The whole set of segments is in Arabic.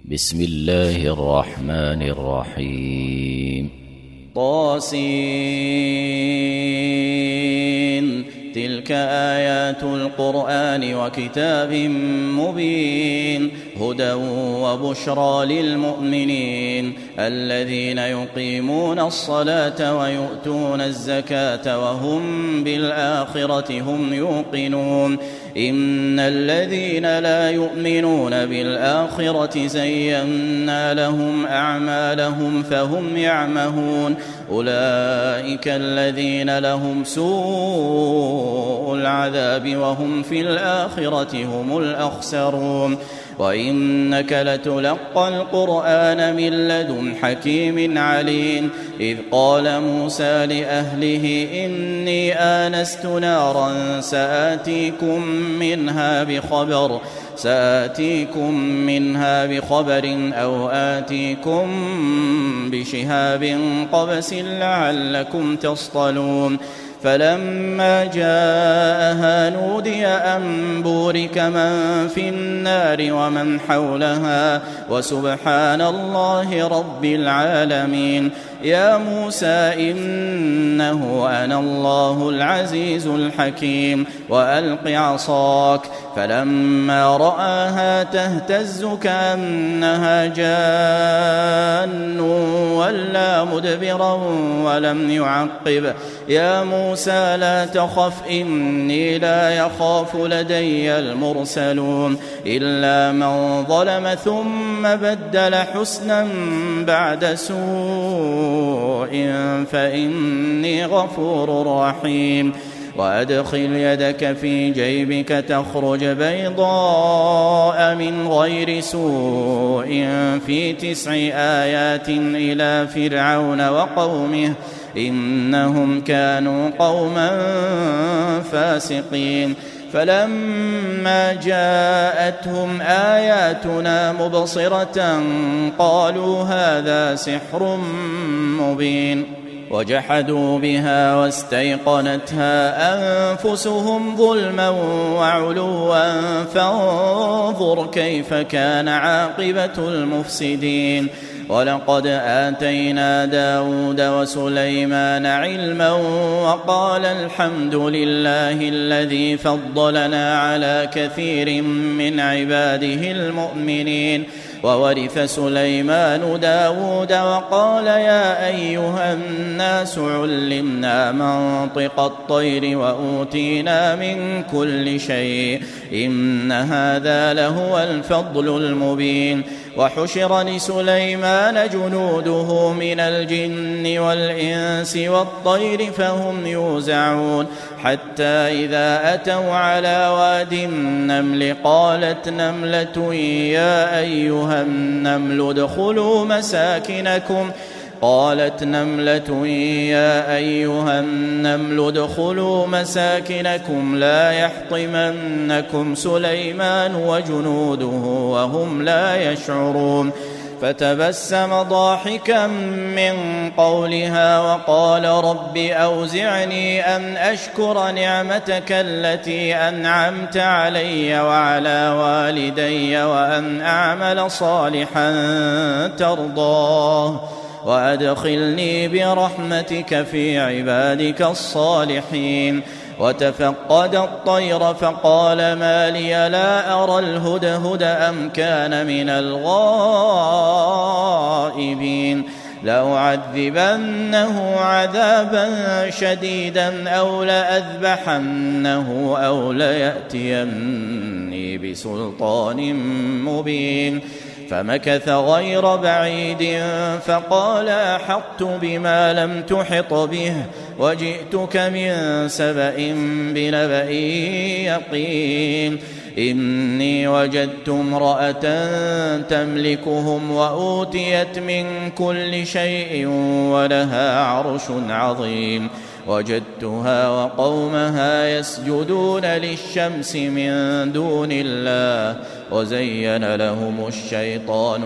بسم الله الرحمن الرحيم. طاسين. تلك آيات القرآن وكتاب مبين، هدى وبشرى للمؤمنين الذين يقيمون الصلاة ويؤتون الزكاة وهم بالآخرة هم يوقنون. إن الذين لا يؤمنون بالآخرة زينا لهم أعمالهم فهم يعمهون، أولئك الذين لهم سوء العذاب وهم في الآخرة هم الأخسرون. وإنك لتلقى القرآن من لدن حكيم عليم. إذ قال موسى لأهله إني آنست نارا سآتيكم منها بخبر أو آتيكم بشهاب قبس لعلكم تصطلون. فلما جاءها نودي أن بورك من في النار ومن حولها وسبحان الله رب العالمين. يا موسى إنه أنا الله العزيز الحكيم وألق عصاك. فلما رآها تهتز كأنها جان ولا مدبرا ولم يعقب. يا موسى لا تخف إني لا يخاف لدي المرسلون. إلا من ظلم ثم بدل حسنا بعد سوء فإني غفور رحيم. وأدخل يدك في جيبك تخرج بيضاء من غير سوء في 9 آيات إلى فرعون وقومه إنهم كانوا قوما فاسقين. فلما جاءتهم آياتنا مبصرة قالوا هذا سحر مبين، وجحدوا بها واستيقنتها أنفسهم ظلما وعلوا فانظر كيف كان عاقبة المفسدين. ولقد آتينا داود وسليمان علما وقال الحمد لله الذي فضلنا على كثير من عباده المؤمنين. وورث سليمان داود وقال يا أيها الناس علمنا منطق الطير وأوتينا من كل شيء إن هذا لهو الفضل المبين. وحشر لسليمان جنوده من الجن والإنس والطير فهم يوزعون. حتى إذا أتوا على واد النمل قالت نملة يا أيها النمل ادخلوا مساكنكم لا يحطمنكم سليمان وجنوده وهم لا يشعرون. فتبسم ضاحكا من قولها وقال رب أوزعني أن أشكر نعمتك التي أنعمت علي وعلى والدي وأن أعمل صالحا ترضاه وأدخلني برحمتك في عبادك الصالحين. وتفقد الطير فقال ما لي لا أرى الهدهد أم كان من الغائبين. لأعذبنه عذابا شديدا أو لأذبحنه أو ليأتيني بسلطان مبين. فمكث غير بعيد فقال أحطت بما لم تحط به وجئتك من سبأ بنبأ يقين. إني وجدت امرأة تملكهم وأوتيت من كل شيء ولها عرش عظيم. وجدتها وقومها يسجدون للشمس من دون الله وزين لهم الشيطان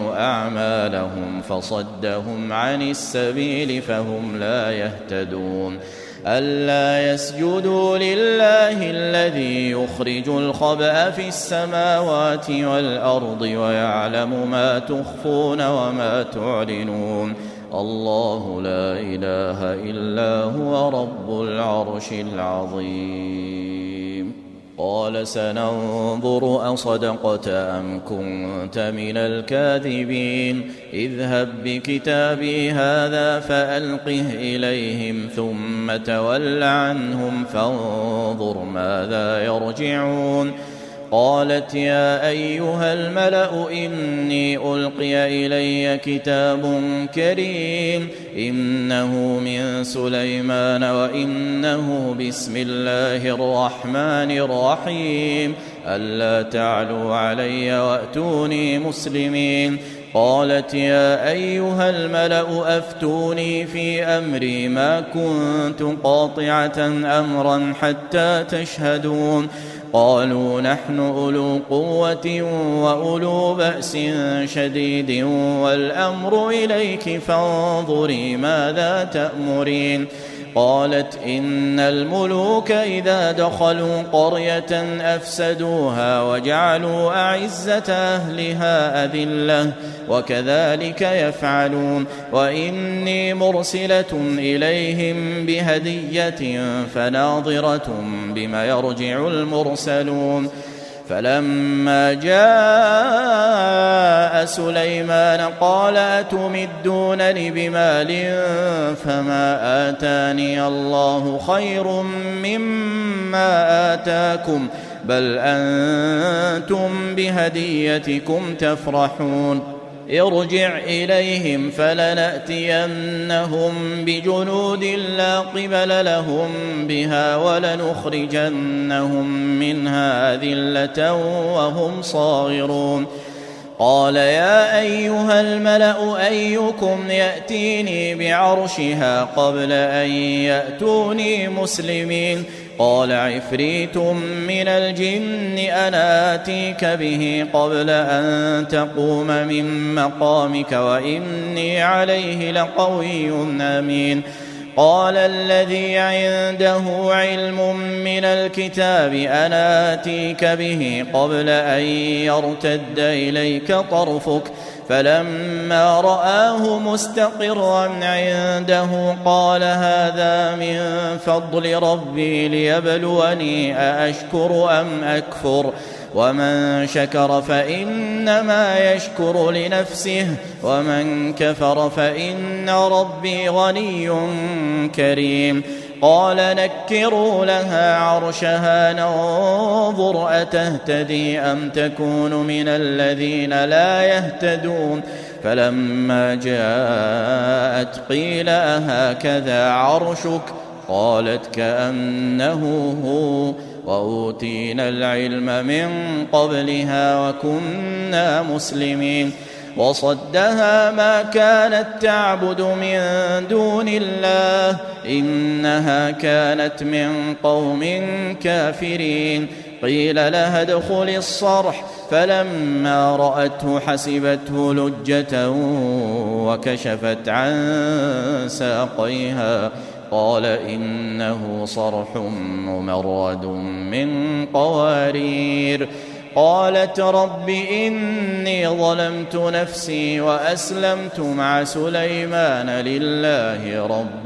أعمالهم فصدهم عن السبيل فهم لا يهتدون. ألا يسجدوا لله الذي يخرج الخبأ في السماوات والأرض ويعلم ما تخفون وما تعلنون الله لا إله إلا هو رب العرش العظيم قال سننظر أصدقت أم كنت من الكاذبين اذهب بكتابي هذا فألقه إليهم ثم تول عنهم فانظر ماذا يرجعون قالت يا أيها الملأ إني ألقي إلي كتاب كريم إنه من سليمان وإنه بسم الله الرحمن الرحيم ألا تعلوا علي وأتوني مسلمين قالت يا أيها الملأ أفتوني في أمري ما كنت قاطعة أمرا حتى تشهدون قالوا نحن أولو قوة وأولو بأس شديد والأمر إليك فانظري ماذا تأمرين قالت إن الملوك إذا دخلوا قرية أفسدوها وجعلوا أعزة أهلها أذلة وكذلك يفعلون وإني مرسلة إليهم بهدية فناظرة بما يرجع المرسلون فلما جاء سليمان قال أتمدونني بمال فما آتاني الله خير مما آتاكم بل أنتم بهديتكم تفرحون ارجع إليهم فلنأتينهم بجنود لا قبل لهم بها ولنخرجنهم منها أذلة وهم صاغرون قال يا أيها الملأ أيكم يأتيني بعرشها قبل أن يأتوني مسلمين قال عفريت من الجن أنا آتيك به قبل أن تقوم من مقامك وإني عليه لقوي أمين قال الذي عنده علم من الكتاب أنا آتيك به قبل أن يرتد إليك طرفك فلما رآه مستقرا عنده قال هذا من فضل ربي ليبلوني أأشكر أم أكفر ومن شكر فإنما يشكر لنفسه ومن كفر فإن ربي غني كريم قال نكروا لها عرشها ننظر أتهتدي أم تكون من الذين لا يهتدون فلما جاءت قيل أهكذا عرشك قالت كأنه هو وأوتينا العلم من قبلها وكنا مسلمين وصدها ما كانت تعبد من دون الله إنها كانت من قوم كافرين قيل لها ادخل الصرح فلما رأته حسبته لجة وكشفت عن ساقيها قال إنه صرح ممرد من قوارير قالت رب إني ظلمت نفسي وأسلمت مع سليمان لله رب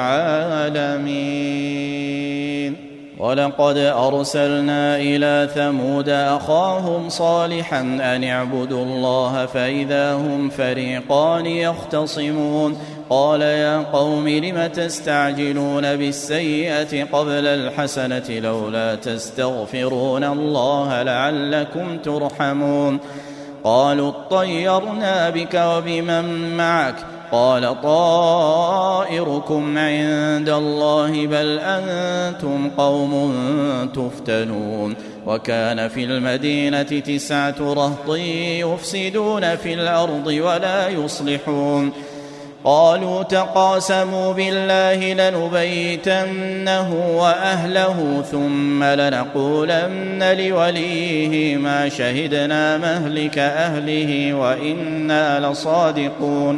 العالمين ولقد أرسلنا إلى ثمود أخاهم صالحا أن اعبدوا الله فإذا هم فريقان يختصمون قال يا قوم لم تستعجلون بالسيئة قبل الحسنة لولا تستغفرون الله لعلكم ترحمون قالوا اطيرنا بك وبمن معك قال طائركم عند الله بل أنتم قوم تفتنون وكان في المدينة 9 رهط يفسدون في الأرض ولا يصلحون قالوا تقاسموا بالله لنبيتنه وأهله ثم لنقولن لوليه ما شهدنا مهلك أهله وإنا لصادقون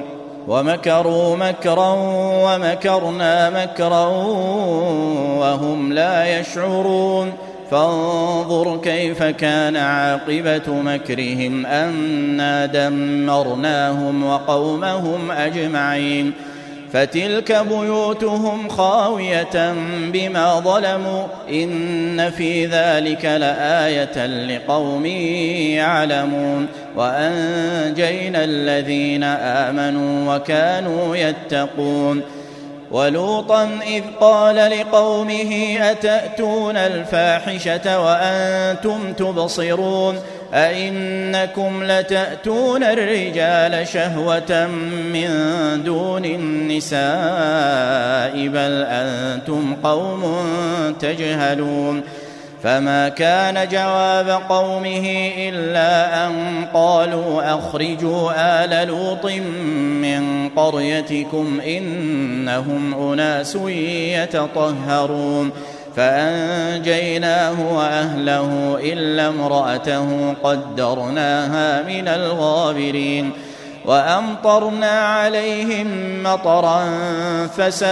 ومكروا مكرا ومكرنا مكرا وهم لا يشعرون فانظر كيف كان عاقبة مكرهم أنا دمرناهم وقومهم أجمعين فتلك بيوتهم خاوية بما ظلموا إن في ذلك لآية لقوم يعلمون وأنجينا الذين آمنوا وكانوا يتقون ولوطا إذ قال لقومه أتأتون الفاحشة وأنتم تبصرون أئنكم لتأتون الرجال شهوة من دون النساء بل أنتم قوم تجهلون فما كان جواب قومه إلا أن قالوا أخرجوا آل لوط من قريتكم إنهم أناس يتطهرون فأنجيناه وأهله إلا امرأته قدرناها من الغابرين وأمطرنا عليهم مطرا فساء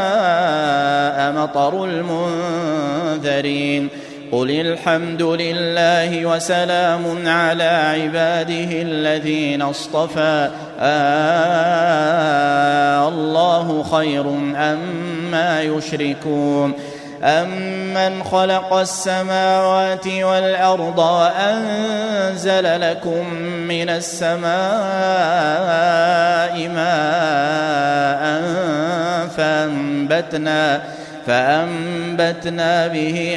مطر المنذرين قل الحمد لله وسلام على عباده الذين اصطفى الله خير أما يشركون أمن خلق السماوات والأرض وأنزل لكم من السماء ماء فأنبتنا به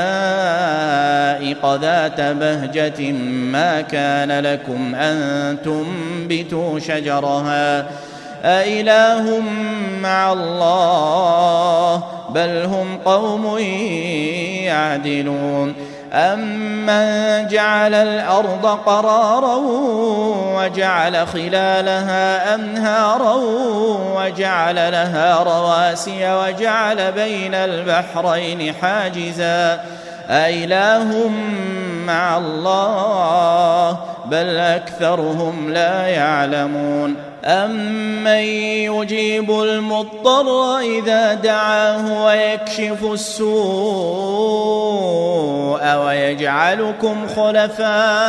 حدائق ذات بهجة ما كان لكم أن تنبتوا شجرها أإله مع الله بل هم قوم يعدلون أمن جعل الأرض قرارا وجعل خلالها أنهارا وجعل لها رواسي وجعل بين البحرين حاجزا أإله مع الله بل أكثرهم لا يعلمون أمن يجيب المضطر إذا دعاه ويكشف السوء ويجعلكم خلفاء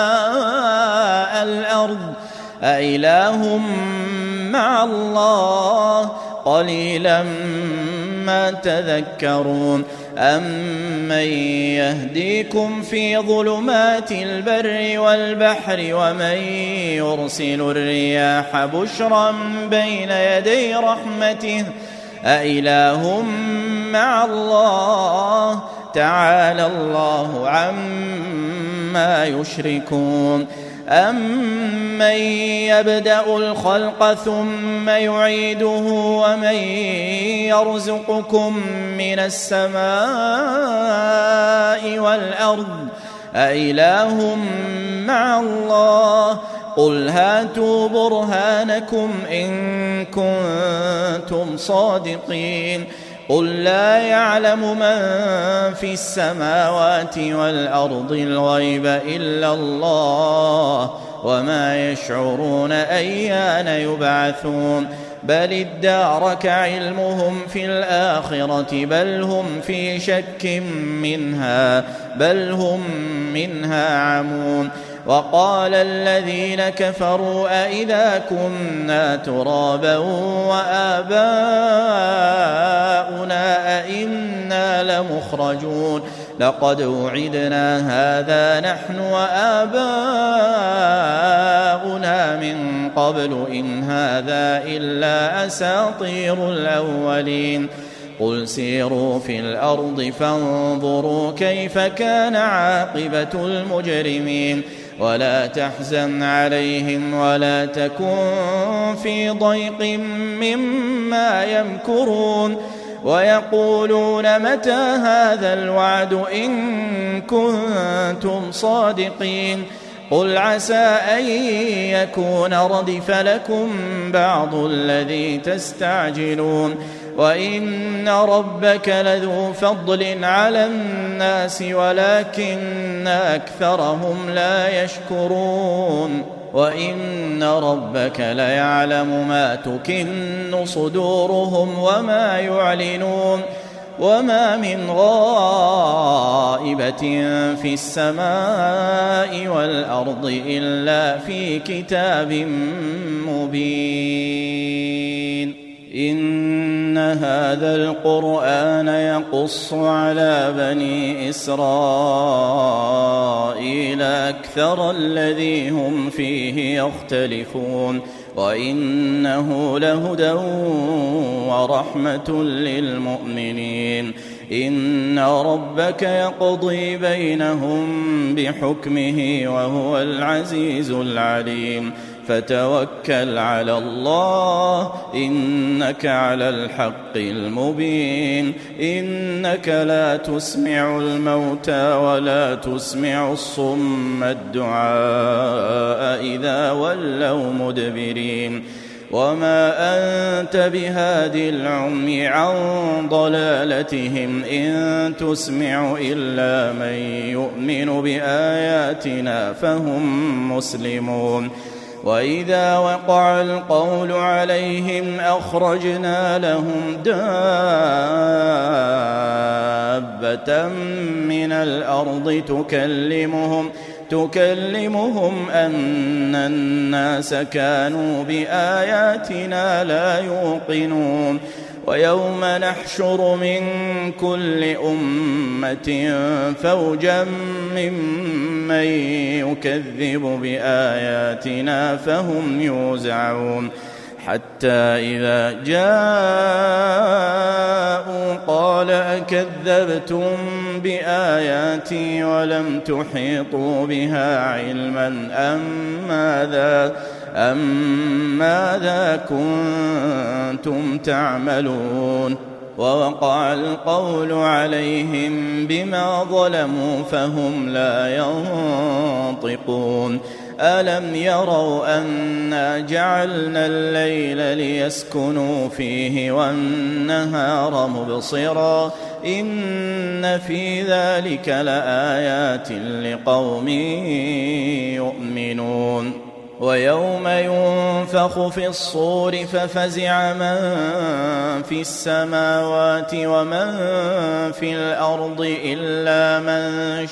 الأرض أإله مع الله قليلا ما تذكرون أمن يهديكم في ظلمات البر والبحر ومن يرسل الرياح بشرا بين يدي رحمته أإله مع الله تعالى الله عما يشركون أمن يبدأ الخلق ثم يعيده ومن يرزقكم من السماء والأرض أإله مع الله قل هاتوا برهانكم إن كنتم صادقين قل لا يعلم من في السماوات والأرض الغيب إلا الله وما يشعرون أيان يبعثون بل ادارك علمهم في الآخرة بل هم في شك منها بل هم منها عمون وقال الذين كفروا أئذا كنا ترابا وآباؤنا أئنا لمخرجون لقد وعدنا هذا نحن وآباؤنا من قبل إن هذا إلا أساطير الأولين قل سيروا في الأرض فانظروا كيف كان عاقبة المجرمين ولا تحزن عليهم ولا تكن في ضيق مما يمكرون ويقولون متى هذا الوعد إن كنتم صادقين قل عسى أن يكون ردف لكم بعض الذي تستعجلون وإن ربك لذو فضل على الناس ولكن أكثرهم لا يشكرون وإن ربك ليعلم ما تكن صدورهم وما يعلنون وما من غائبة في السماء والأرض إلا في كتاب مبين إن هذا القرآن يقص على بني إسرائيل أكثر الذي هم فيه يختلفون وإنه لهدى ورحمة للمؤمنين إن ربك يقضي بينهم بحكمه وهو العزيز العليم فتوكل على الله إنك على الحق المبين إنك لا تسمع الموتى ولا تسمع الصم الدعاء إذا ولوا مدبرين وما أنت بهادي العمي عن ضلالتهم إن تسمع إلا من يؤمن بآياتنا فهم مسلمون وإذا وقع القول عليهم أخرجنا لهم دابة من الأرض تكلمهم أن الناس كانوا بآياتنا لا يوقنون ويوم نحشر من كل أمة فوجا ممن يكذب بآياتنا فهم يوزعون حتى إذا جاءوا قال أكذبتم بآياتي ولم تحيطوا بها علما أم ماذا كنتم تعملون ووقع القول عليهم بما ظلموا فهم لا ينطقون ألم يروا أنا جعلنا الليل ليسكنوا فيه والنهار مبصرا إن في ذلك لآيات لقوم يؤمنون ويوم ينفخ في الصور ففزع من في السماوات ومن في الأرض إلا من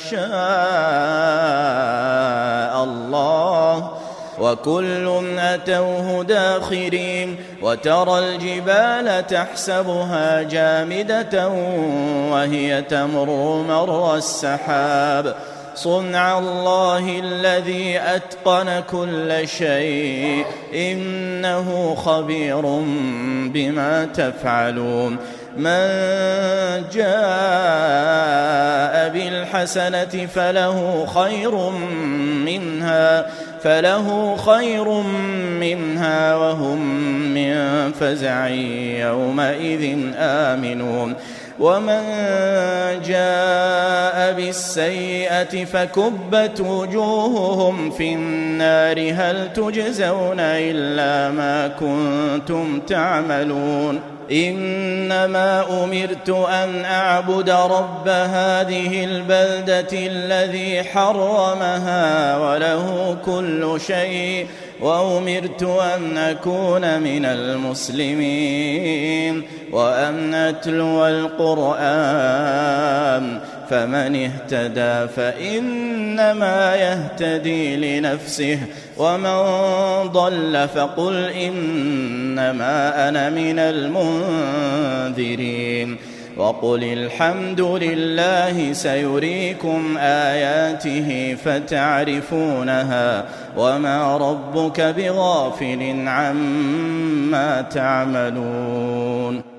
شاء الله وكل أتوه داخرين وترى الجبال تحسبها جامدة وهي تمر مر السحاب صنع الله الذي أتقن كل شيء إنه خبير بما تفعلون من جاء بالحسنة فله خير منها وهم من فزع يومئذ آمنون ومن جاء بالسيئة فكبت وجوههم في النار هل تجزون إلا ما كنتم تعملون إنما أمرت أن أعبد رب هذه البلدة الذي حرمها وله كل شيء وأمرت أن أكون من المسلمين وأن أتلو القرآن فمن اهتدى فإنما يهتدي لنفسه ومن ضل فقل إنما أنا من المنذرين وقل الحمد لله سيريكم آياته فتعرفونها وما ربك بغافل عما تعملون